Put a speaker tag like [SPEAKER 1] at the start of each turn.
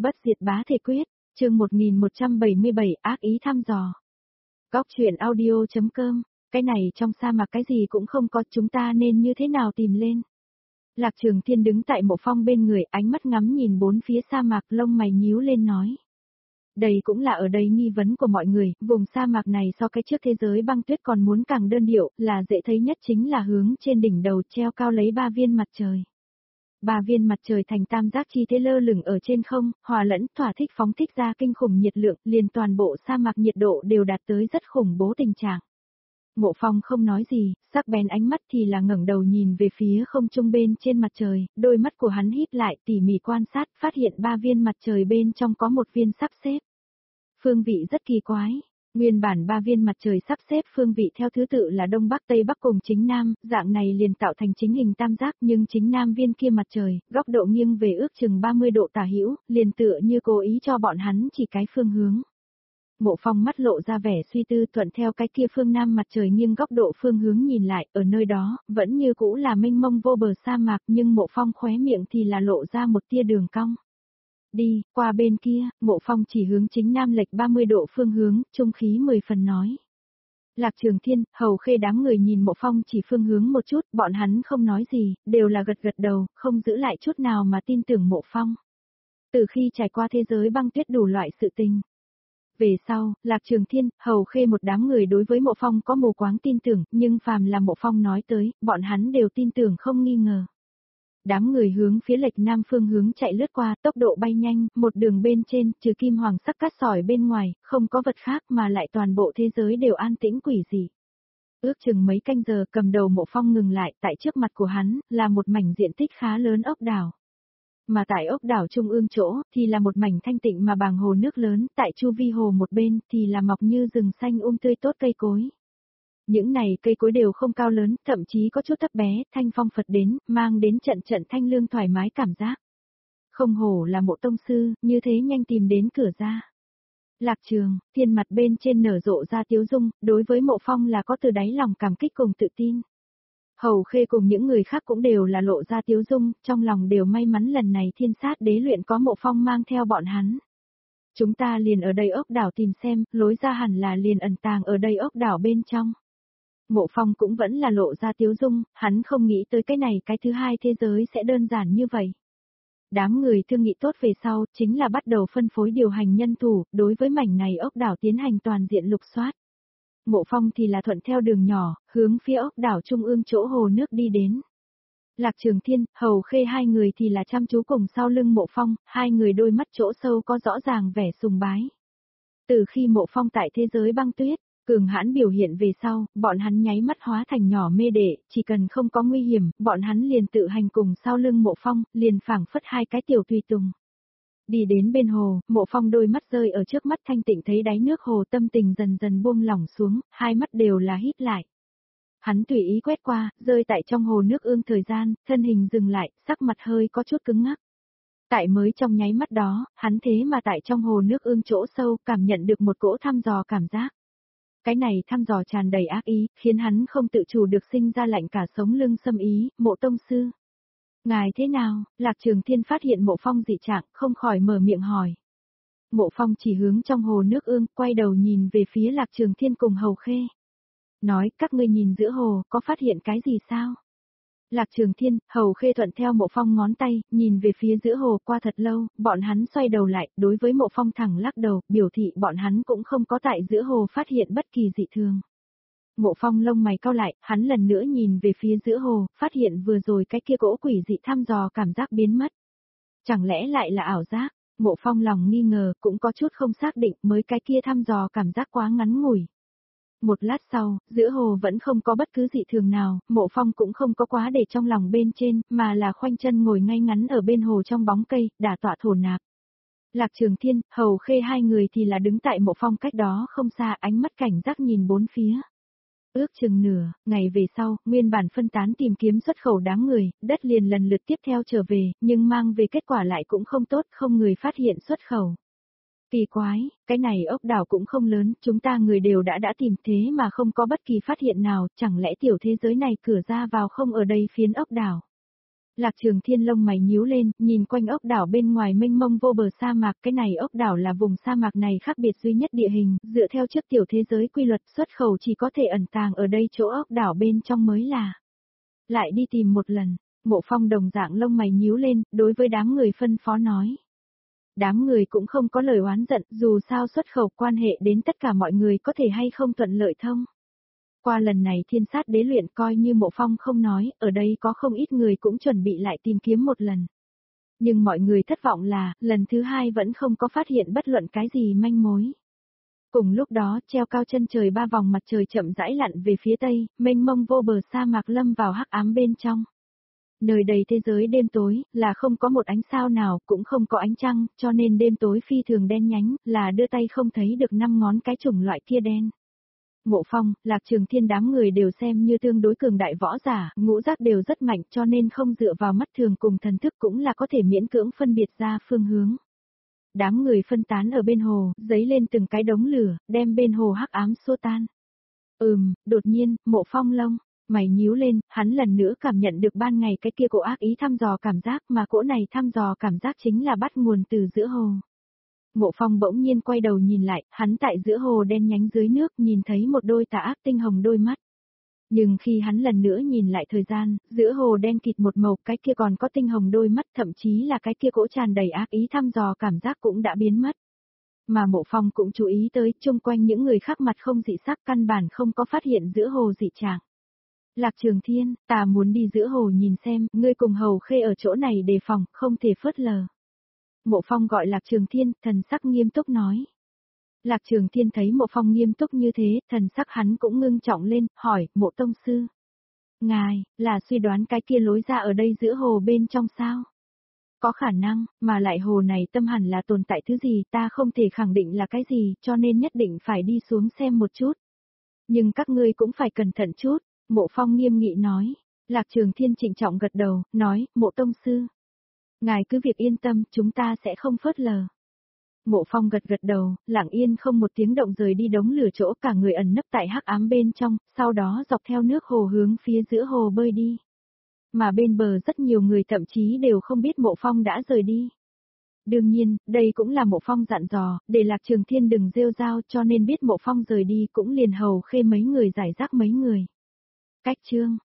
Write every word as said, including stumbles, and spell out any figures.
[SPEAKER 1] Bất diệt bá thể quyết, chương một nghìn một trăm bảy mươi bảy ác ý thăm dò. Góc truyện audio.com, cái này trong sa mạc cái gì cũng không có, chúng ta nên như thế nào tìm lên. Lạc Trường Thiên đứng tại Mộ Phong bên người, ánh mắt ngắm nhìn bốn phía sa mạc, lông mày nhíu lên nói. Đây cũng là ở đây nghi vấn của mọi người, vùng sa mạc này so cái trước thế giới băng tuyết còn muốn càng đơn điệu, là dễ thấy nhất chính là hướng trên đỉnh đầu treo cao lấy ba viên mặt trời. Ba viên mặt trời thành tam giác chi thế lơ lửng ở trên không, hòa lẫn, thỏa thích phóng thích ra kinh khủng nhiệt lượng, liền toàn bộ sa mạc nhiệt độ đều đạt tới rất khủng bố tình trạng. Mộ Phong không nói gì, sắc bén ánh mắt thì là ngẩng đầu nhìn về phía không trung bên trên mặt trời, đôi mắt của hắn híp lại tỉ mỉ quan sát, phát hiện ba viên mặt trời bên trong có một viên sắp xếp. Phương vị rất kỳ quái. Nguyên bản ba viên mặt trời sắp xếp phương vị theo thứ tự là Đông Bắc Tây Bắc cùng chính Nam, dạng này liền tạo thành chính hình tam giác, nhưng chính Nam viên kia mặt trời, góc độ nghiêng về ước chừng ba mươi độ tả hữu, liền tựa như cố ý cho bọn hắn chỉ cái phương hướng. Mộ Phong mắt lộ ra vẻ suy tư, thuận theo cái kia phương Nam mặt trời nghiêng góc độ phương hướng nhìn lại, ở nơi đó, vẫn như cũ là mênh mông vô bờ sa mạc, nhưng Mộ Phong khóe miệng thì là lộ ra một tia đường cong. Đi, qua bên kia, Mộ Phong chỉ hướng chính Nam lệch ba mươi độ phương hướng, trung khí mười phần nói. Lạc Trường Thiên, Hầu Khê đám người nhìn Mộ Phong chỉ phương hướng một chút, bọn hắn không nói gì, đều là gật gật đầu, không giữ lại chút nào mà tin tưởng Mộ Phong. Từ khi trải qua thế giới băng tuyết đủ loại sự tình. Về sau, Lạc Trường Thiên, Hầu Khê một đám người đối với Mộ Phong có mù quáng tin tưởng, nhưng phàm là Mộ Phong nói tới, bọn hắn đều tin tưởng không nghi ngờ. Đám người hướng phía lệch nam phương hướng chạy lướt qua, tốc độ bay nhanh, một đường bên trên, trừ kim hoàng sắc cát sỏi bên ngoài, không có vật khác mà lại toàn bộ thế giới đều an tĩnh quỷ dị. Ước chừng mấy canh giờ, cầm đầu Mộ Phong ngừng lại, tại trước mặt của hắn, là một mảnh diện tích khá lớn ốc đảo. Mà tại ốc đảo trung ương chỗ, thì là một mảnh thanh tịnh mà bàng hồ nước lớn, tại chu vi hồ một bên, thì là mọc như rừng xanh um tươi tốt cây cối. Những này cây cối đều không cao lớn, thậm chí có chút thấp bé, thanh phong phật đến, mang đến trận trận thanh lương thoải mái cảm giác. Không hổ là Mộ tông sư, như thế nhanh tìm đến cửa ra. Lạc Trường Thiên mặt bên trên nở rộ ra tiếu dung, đối với Mộ Phong là có từ đáy lòng cảm kích cùng tự tin. Hầu Khê cùng những người khác cũng đều là lộ ra tiếu dung, trong lòng đều may mắn lần này thiên sát đế luyện có Mộ Phong mang theo bọn hắn. Chúng ta liền ở đây ốc đảo tìm xem, lối ra hẳn là liền ẩn tàng ở đây ốc đảo bên trong. Mộ Phong cũng vẫn là lộ ra tiếu dung, hắn không nghĩ tới cái này cái thứ hai thế giới sẽ đơn giản như vậy. Đám người thương nghị tốt về sau, chính là bắt đầu phân phối điều hành nhân thủ, đối với mảnh này ốc đảo tiến hành toàn diện lục soát. Mộ Phong thì là thuận theo đường nhỏ, hướng phía ốc đảo trung ương chỗ hồ nước đi đến. Lạc Trường Thiên, Hầu Khê hai người thì là chăm chú cùng sau lưng Mộ Phong, hai người đôi mắt chỗ sâu có rõ ràng vẻ sùng bái. Từ khi Mộ Phong tại thế giới băng tuyết, cường hãn biểu hiện về sau, bọn hắn nháy mắt hóa thành nhỏ mê đệ, chỉ cần không có nguy hiểm, bọn hắn liền tự hành cùng sau lưng Mộ Phong, liền phảng phất hai cái tiểu tùy tùng. Đi đến bên hồ, Mộ Phong đôi mắt rơi ở trước mắt thanh tịnh thấy đáy nước hồ, tâm tình dần dần buông lỏng xuống, hai mắt đều là híp lại. Hắn tùy ý quét qua, rơi tại trong hồ nước ương thời gian, thân hình dừng lại, sắc mặt hơi có chút cứng ngắc. Tại mới trong nháy mắt đó, hắn thế mà tại trong hồ nước ương chỗ sâu, cảm nhận được một cỗ thăm dò cảm giác. Cái này thăm dò tràn đầy ác ý, khiến hắn không tự chủ được sinh ra lạnh cả sống lưng xâm ý, Mộ tông sư. Ngài thế nào? Lạc Trường Thiên phát hiện Mộ Phong dị trạng, không khỏi mở miệng hỏi. Mộ Phong chỉ hướng trong hồ nước ương, quay đầu nhìn về phía Lạc Trường Thiên cùng Hầu Khê. Nói, các ngươi nhìn giữa hồ, có phát hiện cái gì sao? Lạc Trường Thiên, Hầu Khê thuận theo Mộ Phong ngón tay, nhìn về phía giữa hồ qua thật lâu, bọn hắn xoay đầu lại, đối với Mộ Phong thẳng lắc đầu, biểu thị bọn hắn cũng không có tại giữa hồ phát hiện bất kỳ dị thường. Mộ Phong lông mày cau lại, hắn lần nữa nhìn về phía giữa hồ, phát hiện vừa rồi cái kia cỗ quỷ dị thăm dò cảm giác biến mất. Chẳng lẽ lại là ảo giác? Mộ Phong lòng nghi ngờ, cũng có chút không xác định, mới cái kia thăm dò cảm giác quá ngắn ngủi. Một lát sau, giữa hồ vẫn không có bất cứ dị thường nào, Mộ Phong cũng không có quá để trong lòng bên trên, mà là khoanh chân ngồi ngay ngắn ở bên hồ trong bóng cây, đả tọa thổ nạp. Lạc Trường Thiên, Hầu Khê hai người thì là đứng tại Mộ Phong cách đó không xa, ánh mắt cảnh giác nhìn bốn phía. Ước chừng nửa, ngày về sau, nguyên bản phân tán tìm kiếm xuất khẩu đám người, đất liền lần lượt tiếp theo trở về, nhưng mang về kết quả lại cũng không tốt, không người phát hiện xuất khẩu. Kỳ quái, cái này ốc đảo cũng không lớn, chúng ta người đều đã đã tìm thế mà không có bất kỳ phát hiện nào, chẳng lẽ tiểu thế giới này cửa ra vào không ở đây phiến ốc đảo. Lạc Trường Thiên lông mày nhíu lên, nhìn quanh ốc đảo bên ngoài mênh mông vô bờ sa mạc, cái này ốc đảo là vùng sa mạc này khác biệt duy nhất địa hình, dựa theo trước tiểu thế giới quy luật xuất khẩu chỉ có thể ẩn tàng ở đây chỗ ốc đảo bên trong mới là. Lại đi tìm một lần, Mộ Phong đồng dạng lông mày nhíu lên, đối với đám người phân phó nói. Đám người cũng không có lời oán giận, dù sao xuất khẩu quan hệ đến tất cả mọi người có thể hay không thuận lợi thông. Qua lần này thiên sát đế luyện coi như Mộ Phong không nói, ở đây có không ít người cũng chuẩn bị lại tìm kiếm một lần. Nhưng mọi người thất vọng là, lần thứ hai vẫn không có phát hiện bất luận cái gì manh mối. Cùng lúc đó, treo cao chân trời ba vòng mặt trời chậm rãi lặn về phía tây, mênh mông vô bờ sa mạc lâm vào hắc ám bên trong. Nơi đầy thế giới đêm tối, là không có một ánh sao nào, cũng không có ánh trăng, cho nên đêm tối phi thường đen nhánh, là đưa tay không thấy được năm ngón cái chủng loại kia đen. Mộ Phong, Lạc Trường Thiên đám người đều xem như tương đối cường đại võ giả, ngũ giác đều rất mạnh cho nên không dựa vào mắt thường cùng thần thức cũng là có thể miễn cưỡng phân biệt ra phương hướng. Đám người phân tán ở bên hồ, giấy lên từng cái đống lửa, đem bên hồ hắc ám xua tan. Ừm, đột nhiên, Mộ Phong lông mày nhíu lên, hắn lần nữa cảm nhận được ban ngày cái kia cỗ ác ý thăm dò cảm giác mà cỗ này thăm dò cảm giác chính là bắt nguồn từ giữa hồ. Mộ Phong bỗng nhiên quay đầu nhìn lại, hắn tại giữa hồ đen nhánh dưới nước nhìn thấy một đôi tà ác tinh hồng đôi mắt. Nhưng khi hắn lần nữa nhìn lại thời gian, giữa hồ đen kịt một màu, cái kia còn có tinh hồng đôi mắt, thậm chí là cái kia cỗ tràn đầy ác ý thăm dò cảm giác cũng đã biến mất. Mà Mộ Phong cũng chú ý tới, chung quanh những người khác mặt không dị sắc căn bản không có phát hiện giữa hồ dị trạng. Lạc Trường Thiên, ta muốn đi giữa hồ nhìn xem, ngươi cùng Hầu Khê ở chỗ này đề phòng, không thể phớt lờ. Mộ Phong gọi Lạc Trường Thiên, thần sắc nghiêm túc nói. Lạc Trường Thiên thấy Mộ Phong nghiêm túc như thế, thần sắc hắn cũng ngưng trọng lên, hỏi, Mộ Tông Sư. Ngài, là suy đoán cái kia lối ra ở đây giữa hồ bên trong sao? Có khả năng, mà lại hồ này tâm hẳn là tồn tại thứ gì ta không thể khẳng định là cái gì, cho nên nhất định phải đi xuống xem một chút. Nhưng các ngươi cũng phải cẩn thận chút, Mộ Phong nghiêm nghị nói. Lạc Trường Thiên trịnh trọng gật đầu, nói, Mộ Tông Sư. Ngài cứ việc yên tâm, chúng ta sẽ không phớt lờ. Mộ Phong gật gật đầu, lặng yên không một tiếng động rời đi đống lửa chỗ cả người ẩn nấp tại hắc ám bên trong, sau đó dọc theo nước hồ hướng phía giữa hồ bơi đi. Mà bên bờ rất nhiều người thậm chí đều không biết Mộ Phong đã rời đi. Đương nhiên, đây cũng là Mộ Phong dặn dò, để Lạc Trường Thiên đừng rêu rao cho nên biết Mộ Phong rời đi cũng liền Hầu Khê mấy người giải rác mấy người. Cách chương